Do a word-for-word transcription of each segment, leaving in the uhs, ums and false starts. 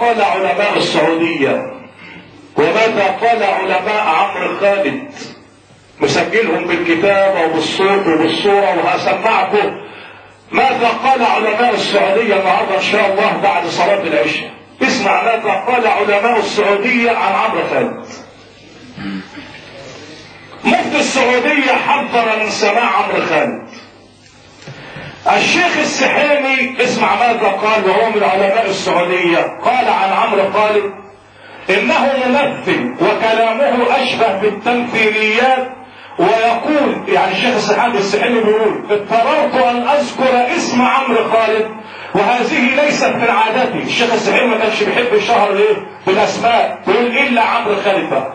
قال علماء السعودية وماذا قال علماء عمرو خالد، مسجلهم بالكتاب وبالصوت وبالصورة، وهسمعكم ماذا قال علماء السعودية النهارده ان شاء الله بعد صلاة العشاء. اسمع ماذا قال علماء السعودية عن عمرو خالد. مفتي السعودية حذر من سماع عمرو خالد. الشيخ السحيمي اسمع ماذا قال وهو من علماء السعودية. قال عن عمرو خالد انه ممثل وكلامه اشبه بالتمثيليات، ويقول يعني الشيخ السحيمي بيقول اضطررت ان اذكر اسم عمرو خالد وهذه ليست من عادتي. الشيخ السحيمي ما كانش بيحب الشهر ايه بالاسماء، بيقول الا عمرو خالد بقى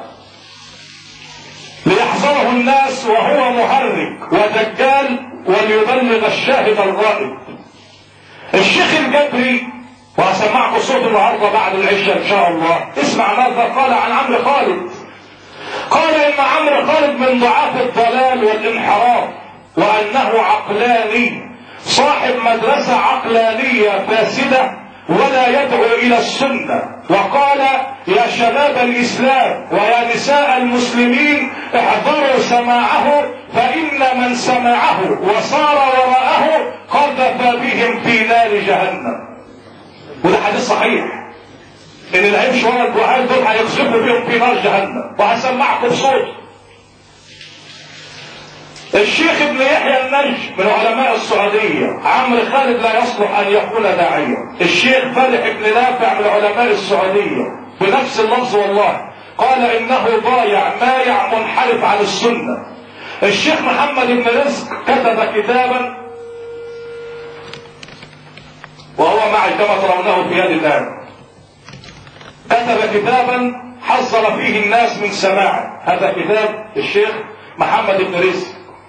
ليحذره الناس وهو مهرج ودجال وليبلغ الشاهد الغائب. الشيخ الجبري وهسمعكم صوت النهارده بعد العشاء ان شاء الله. اسمع ماذا قال عن عمرو خالد. قال ان عمرو خالد من ضعاف الضلال والانحراف، وانه عقلاني صاحب مدرسة عقلانية فاسدة ولا يدعو الى السنة. وقال يا شباب الاسلام ويا نساء المسلمين احذروا سماعه، فان من سمعه وصار وراءه قذف بهم في نار جهنم. وده حديث صحيح ان اللي هيمشي ورا الدعاة دول هيقذفوا بهم في نار جهنم. وهسمعكم صوت الشيخ ابن يحيى النجم من علماء السعودية. عمرو خالد لا يصلح ان يكون داعيا. الشيخ فالح بن نافع من علماء السعودية بنفس اللفظ والله قال انه ضايع مايع منحرف عن السنة. الشيخ محمد بن رزق كتب كتابا وهو معي كما ترونه في يدي الان، كتب كتابا حذر فيه الناس من سماعه. هذا كتاب الشيخ محمد بن رزق.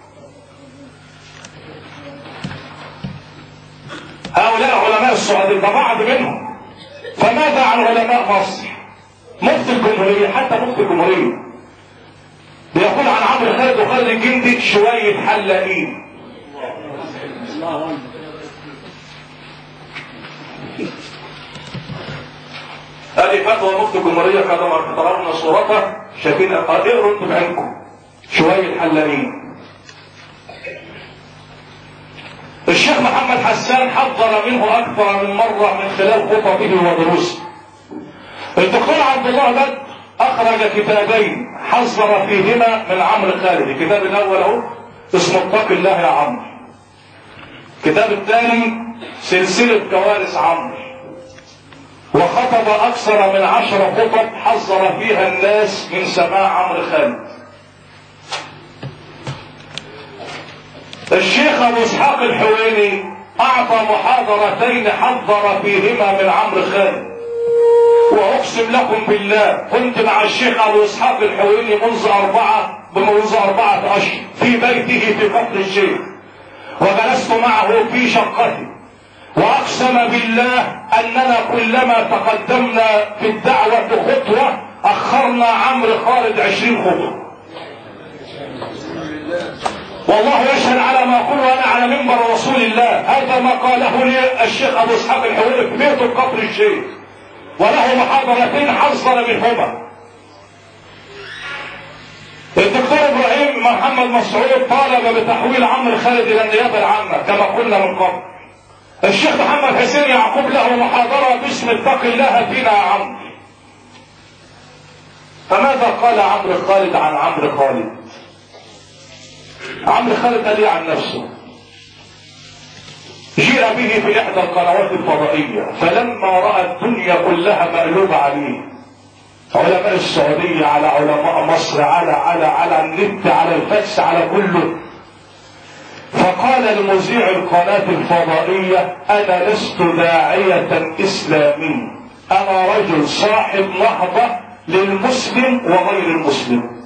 هؤلاء علماء السعودية ده بعض منهم. فماذا عن علماء مصر؟ مفتي الجمهورية، حتى مفتي الجمهورية بيقول عن عمرو خالد وخالد الجندي شوية حلاقين. هذه فتوى مفتي الجمهورية كما ترون صورتها، شايفين؟ اقروا انتم بعينكم شوية حلاقين. الشيخ محمد حسان حذر منه اكثر من مرة من خلال خطبه ودروسه. الدكتور عبد الله بدر اخرج كتابين حذر فيهما من عمرو خالد. الكتاب الاول اهو اسمه اتق الله يا عمرو. الكتاب الثاني سلسلة كوارث عمرو. وخطب اكثر من عشر خطب حذر فيها الناس من سماع عمرو خالد. الشيخ ابو اسحاق الحويني اعطى محاضرتين حذر فيهما من عمرو خالد. واقسم لكم بالله كنت مع الشيخ ابو اسحاق الحويني منذ اربعه بمنذ اربعه اشهر في بيته في كفر الشيخ، وجلست معه في شقته، واقسم بالله اننا كلما تقدمنا في الدعوه خطوه اخرنا عمرو خالد عشرين خطوه. والله يشهد على ما اقول وانا على منبر رسول الله. هذا ما قاله لي الشيخ ابو اسحاق الحويني في بيته في كفر الشيخ، وله محاضرتين حذر منهما. الدكتور ابراهيم محمد مسعود طالب بتحويل عمرو خالد الى النيابه العامه كما قلنا من قبل. الشيخ محمد حسين يعقوب له محاضره باسم اتق الله فينا يا عمرو. فماذا قال عمرو خالد عن عمرو خالد؟ عمرو خالد قال عن نفسه جيء به في احدى القنوات الفضائيه، فلما راى الدنيا كلها مقلوبه عليه، علماء السعوديه على علماء مصر على على على النت على الفاكس على كله، فقال المذيع القناه الفضائيه انا لست داعيه اسلامي، انا رجل صاحب نهضه للمسلم وغير المسلم.